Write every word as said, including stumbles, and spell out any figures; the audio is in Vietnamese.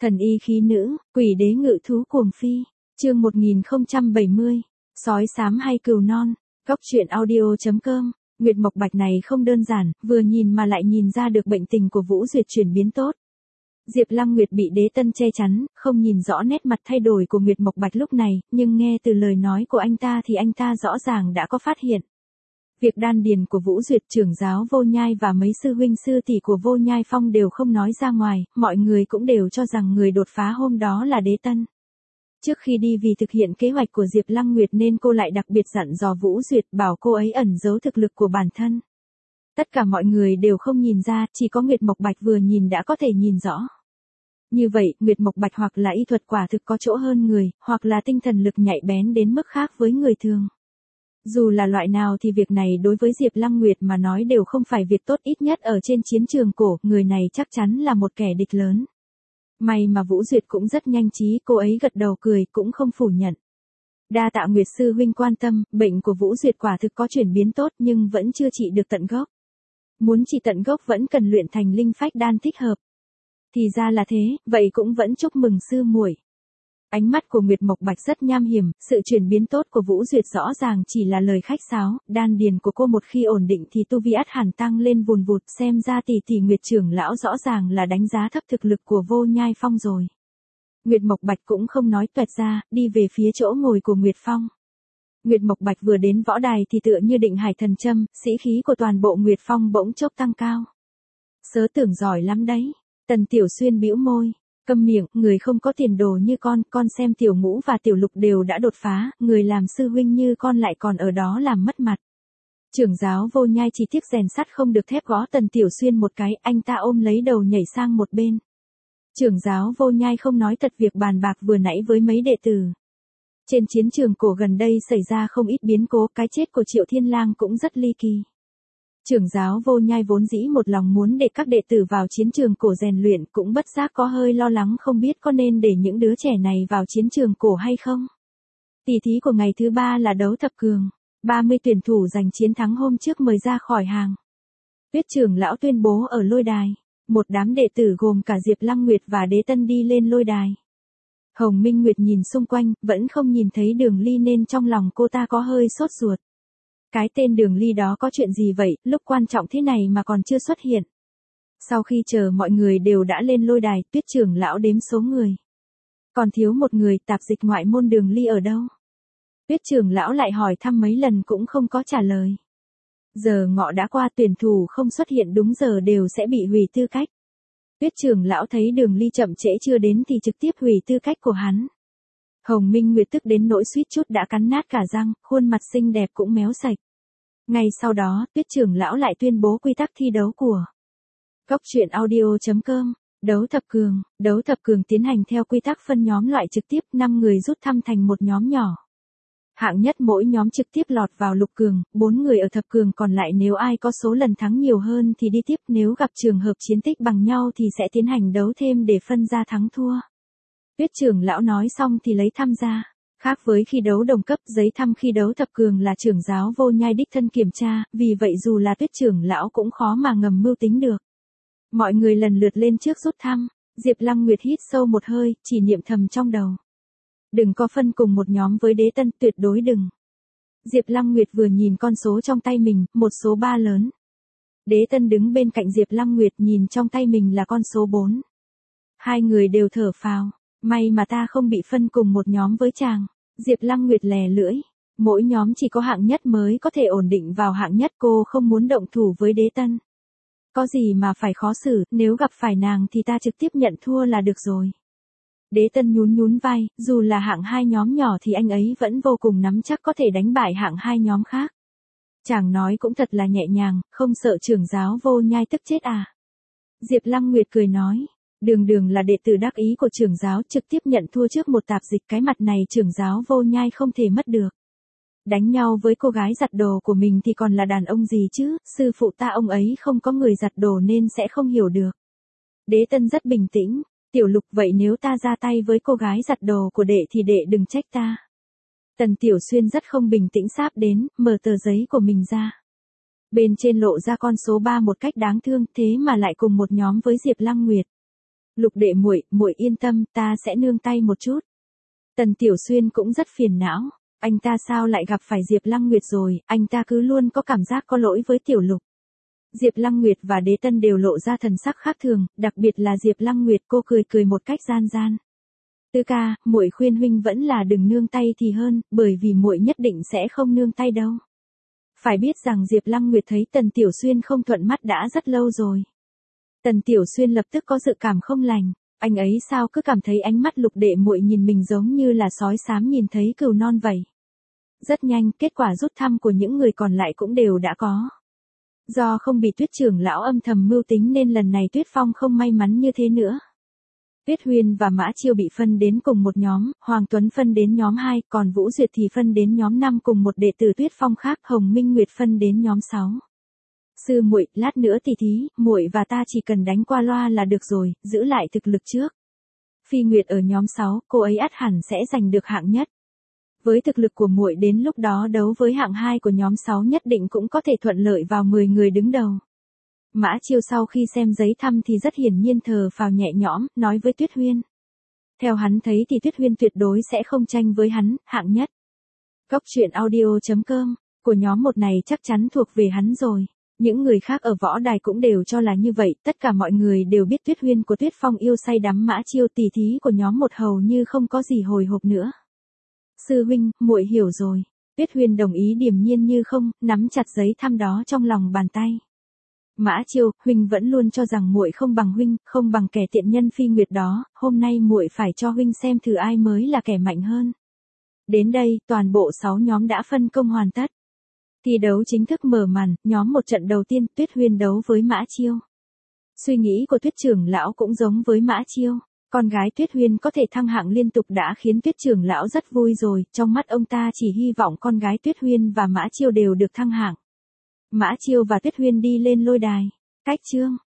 Thần y khí nữ, quỷ đế ngự thú cuồng phi. Chương một nghìn không trăm bảy mươi. Sói xám hay cừu non. Góc truyện audio chấm com. Nguyệt Mộc Bạch này không đơn giản, vừa nhìn mà lại nhìn ra được bệnh tình của Vũ Duyệt chuyển biến tốt. Diệp Lăng Nguyệt bị Đế Tân che chắn, không nhìn rõ nét mặt thay đổi của Nguyệt Mộc Bạch lúc này, nhưng nghe từ lời nói của anh ta thì anh ta rõ ràng đã có phát hiện. Việc đan điền của Vũ Duyệt, trưởng giáo Vô Nhai và mấy sư huynh sư tỷ của Vô Nhai Phong đều không nói ra ngoài, mọi người cũng đều cho rằng người đột phá hôm đó là Đế Tân. Trước khi đi vì thực hiện kế hoạch của Diệp Lăng Nguyệt nên cô lại đặc biệt dặn dò Vũ Duyệt bảo cô ấy ẩn giấu thực lực của bản thân. Tất cả mọi người đều không nhìn ra, chỉ có Nguyệt Mộc Bạch vừa nhìn đã có thể nhìn rõ. Như vậy, Nguyệt Mộc Bạch hoặc là y thuật quả thực có chỗ hơn người, hoặc là tinh thần lực nhạy bén đến mức khác với người thường. Dù là loại nào thì việc này đối với Diệp Lăng Nguyệt mà nói đều không phải việc tốt, ít nhất ở trên chiến trường cổ, người này chắc chắn là một kẻ địch lớn. May mà Vũ Duyệt cũng rất nhanh trí, cô ấy gật đầu cười, cũng không phủ nhận. Đa tạ Nguyệt sư huynh quan tâm, bệnh của Vũ Duyệt quả thực có chuyển biến tốt nhưng vẫn chưa trị được tận gốc. Muốn trị tận gốc vẫn cần luyện thành linh phách đan thích hợp. Thì ra là thế, vậy cũng vẫn chúc mừng sư muội. Ánh mắt của Nguyệt Mộc Bạch rất nham hiểm, sự chuyển biến tốt của Vũ Duyệt rõ ràng chỉ là lời khách sáo, đan điền của cô một khi ổn định thì tu vi ắt hẳn tăng lên vùn vụt, xem ra tỷ tỷ Nguyệt trưởng lão rõ ràng là đánh giá thấp thực lực của Vô Nhai Phong rồi. Nguyệt Mộc Bạch cũng không nói toẹt ra, đi về phía chỗ ngồi của Nguyệt Phong. Nguyệt Mộc Bạch vừa đến võ đài thì tựa như định hải thần châm, sĩ khí của toàn bộ Nguyệt Phong bỗng chốc tăng cao. Sớ tưởng giỏi lắm đấy. Tần Tiểu Xuyên bĩu môi. Câm miệng, người không có tiền đồ như con, con xem Tiểu Ngũ và Tiểu Lục đều đã đột phá, người làm sư huynh như con lại còn ở đó làm mất mặt. Trưởng giáo Vô Nhai chỉ tiếc rèn sắt không được thép gõ Tần Tiểu Xuyên một cái, anh ta ôm lấy đầu nhảy sang một bên. Trưởng giáo Vô Nhai không nói thật việc bàn bạc vừa nãy với mấy đệ tử. Trên chiến trường cổ gần đây xảy ra không ít biến cố, cái chết của Triệu Thiên Lang cũng rất ly kỳ. Trưởng giáo Vô Nhai vốn dĩ một lòng muốn để các đệ tử vào chiến trường cổ rèn luyện, cũng bất giác có hơi lo lắng không biết có nên để những đứa trẻ này vào chiến trường cổ hay không. Tỷ thí của ngày thứ ba là đấu thập cường, ba mươi tuyển thủ giành chiến thắng hôm trước mời ra khỏi hàng. Tuyết trưởng lão tuyên bố ở lôi đài, một đám đệ tử gồm cả Diệp Lăng Nguyệt và Đế Tân đi lên lôi đài. Hồng Minh Nguyệt nhìn xung quanh, vẫn không nhìn thấy Đường Ly nên trong lòng cô ta có hơi sốt ruột. Cái tên Đường Ly đó có chuyện gì vậy, lúc quan trọng thế này mà còn chưa xuất hiện. Sau khi chờ mọi người đều đã lên lôi đài, Tuyết trưởng lão đếm số người. Còn thiếu một người, tạp dịch ngoại môn Đường Ly ở đâu? Tuyết trưởng lão lại hỏi thăm mấy lần cũng không có trả lời. Giờ ngọ đã qua, tuyển thủ không xuất hiện đúng giờ đều sẽ bị hủy tư cách. Tuyết trưởng lão thấy Đường Ly chậm trễ chưa đến thì trực tiếp hủy tư cách của hắn. Hồng Minh Nguyệt tức đến nỗi suýt chút đã cắn nát cả răng, khuôn mặt xinh đẹp cũng méo sạch. Ngay sau đó, Tuyết trưởng lão lại tuyên bố quy tắc thi đấu của Góc truyện audio chấm com. Đấu thập cường, đấu thập cường tiến hành theo quy tắc phân nhóm loại trực tiếp, năm người rút thăm thành một nhóm nhỏ. Hạng nhất mỗi nhóm trực tiếp lọt vào lục cường, bốn người ở thập cường còn lại nếu ai có số lần thắng nhiều hơn thì đi tiếp, nếu gặp trường hợp chiến tích bằng nhau thì sẽ tiến hành đấu thêm để phân ra thắng thua. Tuyết trưởng lão nói xong thì lấy thăm ra. Khác với khi đấu đồng cấp, giấy thăm khi đấu thập cường là trưởng giáo Vô Nhai đích thân kiểm tra, vì vậy dù là Tuyết trưởng lão cũng khó mà ngầm mưu tính được. Mọi người lần lượt lên trước rút thăm, Diệp Lăng Nguyệt hít sâu một hơi, chỉ niệm thầm trong đầu. Đừng có phân cùng một nhóm với Đế Tân, tuyệt đối đừng. Diệp Lăng Nguyệt vừa nhìn con số trong tay mình, một số ba lớn. Đế Tân đứng bên cạnh Diệp Lăng Nguyệt nhìn trong tay mình là con số bốn. Hai người đều thở phào. May mà ta không bị phân cùng một nhóm với chàng. Diệp Lăng Nguyệt lè lưỡi. Mỗi nhóm chỉ có hạng nhất mới có thể ổn định vào hạng nhất, cô không muốn động thủ với Đế Tân. Có gì mà phải khó xử, nếu gặp phải nàng thì ta trực tiếp nhận thua là được rồi. Đế Tân nhún nhún vai, dù là hạng hai nhóm nhỏ thì anh ấy vẫn vô cùng nắm chắc có thể đánh bại hạng hai nhóm khác. Chàng nói cũng thật là nhẹ nhàng, không sợ trưởng giáo Vô Nhai tức chết à. Diệp Lăng Nguyệt cười nói. Đường Đường là đệ tử đắc ý của trưởng giáo, trực tiếp nhận thua trước một tạp dịch, cái mặt này trưởng giáo Vô Nhai không thể mất được. Đánh nhau với cô gái giặt đồ của mình thì còn là đàn ông gì chứ, sư phụ ta ông ấy không có người giặt đồ nên sẽ không hiểu được. Đế Tân rất bình tĩnh, Tiểu Lục vậy nếu ta ra tay với cô gái giặt đồ của đệ thì đệ đừng trách ta. Tần Tiểu Xuyên rất không bình tĩnh sáp đến, mở tờ giấy của mình ra. Bên trên lộ ra con số ba một cách đáng thương, thế mà lại cùng một nhóm với Diệp Lăng Nguyệt. Lục đệ muội, muội yên tâm, ta sẽ nương tay một chút. Tần Tiểu Xuyên cũng rất phiền não, anh ta sao lại gặp phải Diệp Lăng Nguyệt rồi, anh ta cứ luôn có cảm giác có lỗi với Tiểu Lục. Diệp Lăng Nguyệt và Đế Tân đều lộ ra thần sắc khác thường, đặc biệt là Diệp Lăng Nguyệt, cô cười cười một cách gian gian. Tư ca, muội khuyên huynh vẫn là đừng nương tay thì hơn, bởi vì muội nhất định sẽ không nương tay đâu. Phải biết rằng Diệp Lăng Nguyệt thấy Tần Tiểu Xuyên không thuận mắt đã rất lâu rồi. Tần Tiểu Xuyên lập tức có dự cảm không lành, anh ấy sao cứ cảm thấy ánh mắt lục đệ muội nhìn mình giống như là sói xám nhìn thấy cừu non vậy. Rất nhanh, kết quả rút thăm của những người còn lại cũng đều đã có. Do không bị Tuyết trưởng lão âm thầm mưu tính nên lần này Tuyết Phong không may mắn như thế nữa. Tuyết Huyên và Mã Chiêu bị phân đến cùng một nhóm, Hoàng Tuấn phân đến nhóm hai, còn Vũ Duyệt thì phân đến nhóm năm cùng một đệ tử Tuyết Phong khác, Hồng Minh Nguyệt phân đến nhóm sáu. Sư muội, lát nữa tỉ thí, muội và ta chỉ cần đánh qua loa là được rồi, giữ lại thực lực trước. Phi Nguyệt ở nhóm sáu, cô ấy ắt hẳn sẽ giành được hạng nhất. Với thực lực của muội đến lúc đó đấu với hạng hai của nhóm sáu nhất định cũng có thể thuận lợi vào mười người đứng đầu. Mã Chiêu sau khi xem giấy thăm thì rất hiển nhiên thờ phào nhẹ nhõm, nói với Tuyết Huyên. Theo hắn thấy thì Tuyết Huyên tuyệt đối sẽ không tranh với hắn, hạng nhất. Góc truyện audio chấm com, của nhóm một này chắc chắn thuộc về hắn rồi. Những người khác ở võ đài cũng đều cho là như vậy, tất cả mọi người đều biết Tuyết Huyên của Tuyết Phong yêu say đắm Mã Chiêu, tỷ thí của nhóm một hầu như không có gì hồi hộp nữa. Sư huynh, muội hiểu rồi. Tuyết Huyên đồng ý điềm nhiên như không, nắm chặt giấy thăm đó trong lòng bàn tay. Mã Chiêu, huynh vẫn luôn cho rằng muội không bằng huynh, không bằng kẻ tiện nhân Phi Nguyệt đó, hôm nay muội phải cho huynh xem thử ai mới là kẻ mạnh hơn. Đến đây, toàn bộ sáu nhóm đã phân công hoàn tất. Thi đấu chính thức mở màn, nhóm một trận đầu tiên, Tuyết Huyên đấu với Mã Chiêu. Suy nghĩ của Tuyết trưởng lão cũng giống với Mã Chiêu. Con gái Tuyết Huyên có thể thăng hạng liên tục đã khiến Tuyết trưởng lão rất vui rồi, trong mắt ông ta chỉ hy vọng con gái Tuyết Huyên và Mã Chiêu đều được thăng hạng. Mã Chiêu và Tuyết Huyên đi lên lôi đài. Cách chương.